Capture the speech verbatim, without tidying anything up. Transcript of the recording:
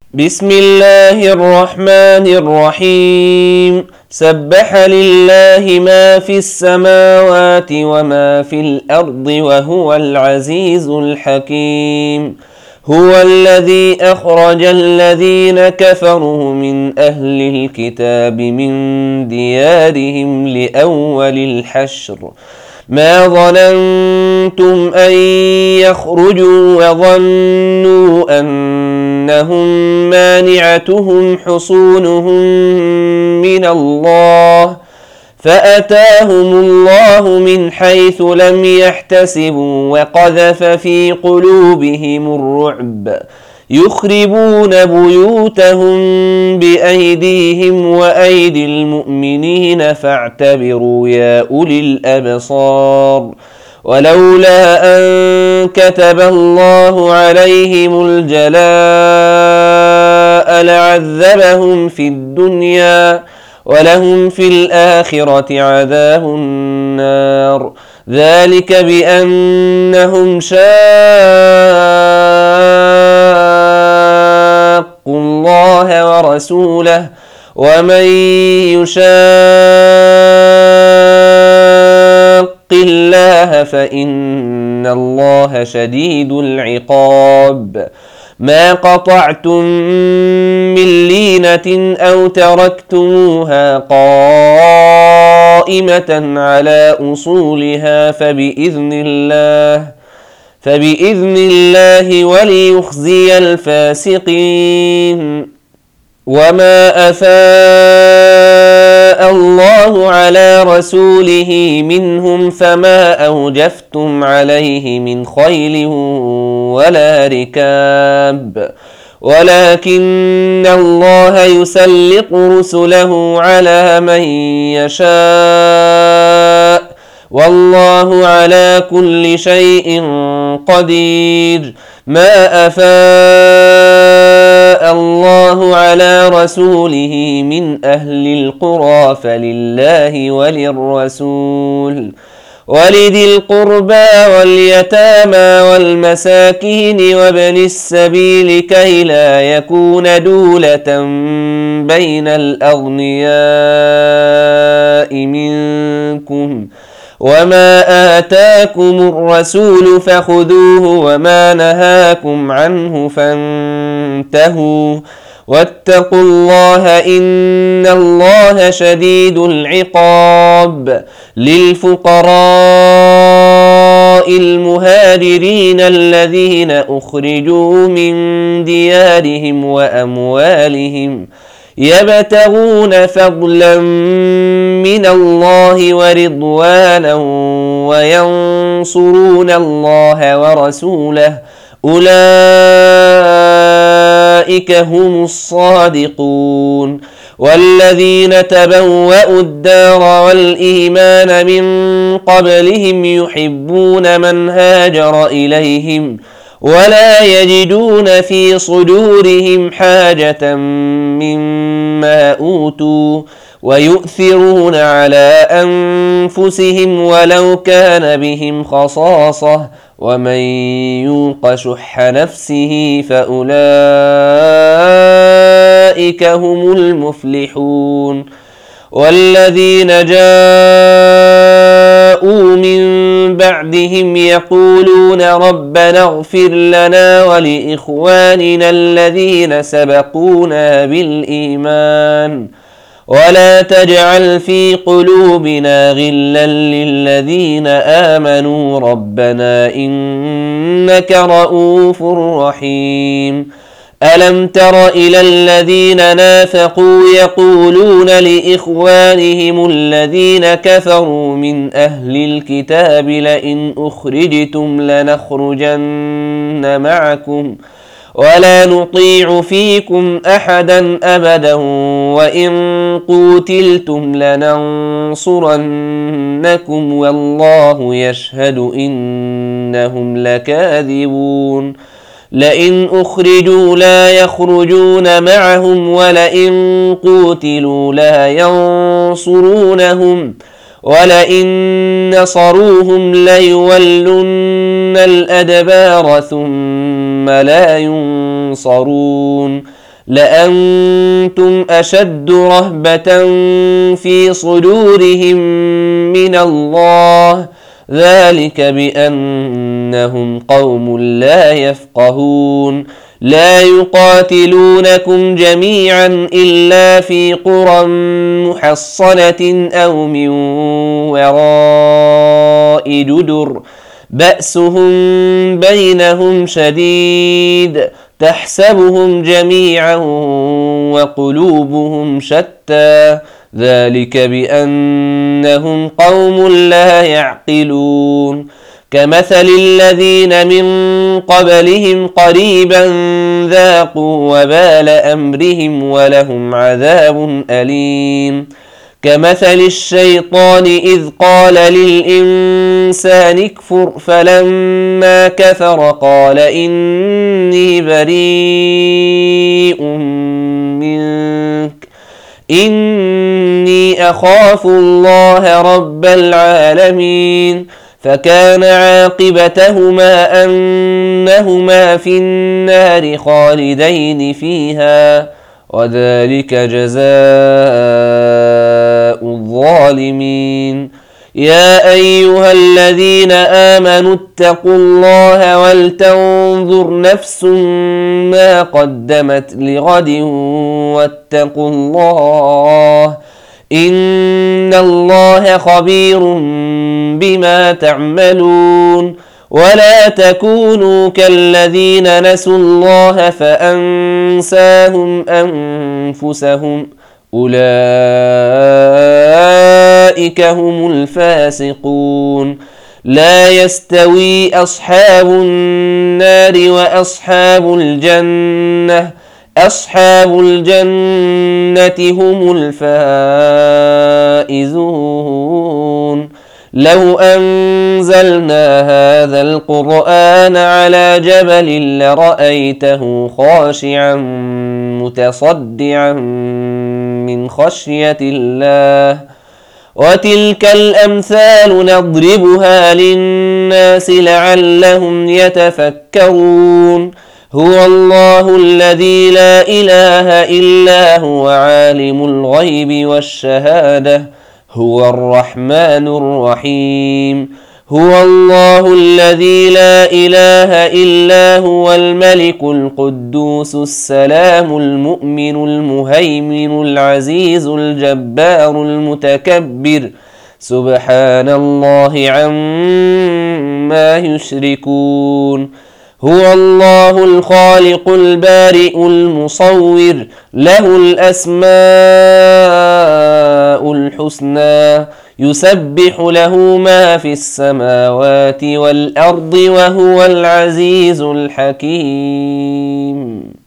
بسم الله الرحمن الرحيم. سبح لله ما في السماوات وما في الأرض وهو العزيز الحكيم. هو الذي أخرج الذين كفروا من أهل الكتاب من ديارهم لأول الحشر ما ظننتم أن يخرجوا وظنوا أنهم مانعتهم حصونهم من الله فأتاهم الله من حيث لم يحتسبوا وقذف في قلوبهم الرعب يخربون بيوتهم بأيديهم وأيدي المؤمنين فاعتبروا يا أولي الأبصار. ولولا أن كتب الله عليهم الجلاء لعذبهم في الدنيا ولهم في الآخرة عذاب النار. ذلك بأنهم شاقوا الله ورسوله ومن يشاق الله فإن الله شديد العقاب. ما قطعتم من لينة أو تركتموها قائمة على أصولها فبإذن الله فبإذن الله وليخزي الفاسقين. وما أفاء الله على رسوله منهم فما أوجفتم عليه من خيل ولا ركاب ولكن الله يسلط رسله على من يشاء والله على كل شيء قدير. ما أفاء الله على رسوله من أهل القرى فلله وللرسول ولذي القربى واليتامى والمساكين وابن السبيل كي لا يكون دولة بين الأغنياء منكم. وما آتاكم الرسول فخذوه وما نهاكم عنه فانتهوا واتقوا الله إن الله شديد العقاب. للفقراء المهاجرين الذين أخرجوا من ديارهم وأموالهم يبتغون فضلا من الله ورضوانا وينصرون الله ورسوله أولئك هم الصادقون. والذين تبوأوا الدار والإيمان من قبلهم يحبون من هاجر إليهم ولا يجدون في صدورهم حاجة مما أوتوا ويؤثرون على أنفسهم ولو كان بهم خصاصة ومن يوق شح نفسه فأولئك هم المفلحون. والذين جاءوا من بعدهم يقولون ربنا اغفر لنا ولإخواننا الذين سبقونا بالإيمان ولا تجعل في قلوبنا غلا للذين آمنوا ربنا إنك رؤوف رحيم. ألم تر إلى الذين نافقوا يقولون لإخوانهم الذين كفروا من أهل الكتاب لئن أخرجتم لنخرجن معكم ولا نطيع فيكم أحدا أبدا وإن قوتلتم لننصرنكم والله يشهد إنهم لكاذبون. لئن أخرجوا لا يخرجون معهم ولئن قوتلوا لا ينصرونهم ولئن نصروهم ليولن الأدبار ثم لا ينصرون. لأنتم أشد رهبة في صدورهم من الله، ذلك بأنهم قوم لا يفقهون. لا يقاتلونكم جميعا إلا في قرى محصنة أو من وراء جدر، بأسهم بينهم شديد، تحسبهم جميعا وقلوبهم شتى، ذلك بأنهم قوم لا يعقلون. كمثل الذين من قبلهم قريبا ذاقوا وبال أمرهم ولهم عذاب أليم. كمثل الشيطان إذ قال للإنسان اكفر فلما كفر قال إني بريء منك إني أخاف الله رب العالمين. فكان عاقبتهما أنهما في النار خالدين فيها، وذلك جزاء الظالمين. يا أيها الذين آمنوا اتقوا الله ولتنظر نفس ما قدمت لغد واتقوا الله إن الله خبير بما تعملون. ولا تكونوا كالذين نسوا الله فأنساهم أنفسهم أولئك هم الفاسقون. لا يستوي أصحاب النار وأصحاب الجنة أصحاب الجنة هم الفائزون. لو أنزلنا هذا القرآن على جبل لرأيته خاشعا متصدعا من خشية الله. وتلك الأمثال نضربها للناس لعلهم يتفكرون. هو الله الذي لا إله إلا هو عالم الغيب والشهادة هو الرحمن الرحيم. هو الله الذي لا إله إلا هو الملك القدوس السلام المؤمن المهيمن العزيز الجبار المتكبر سبحان الله عما يشركون. هو الله الخالق البارئ المصور له الأسماء الحسنى يسبح له ما في السماوات والأرض وهو العزيز الحكيم.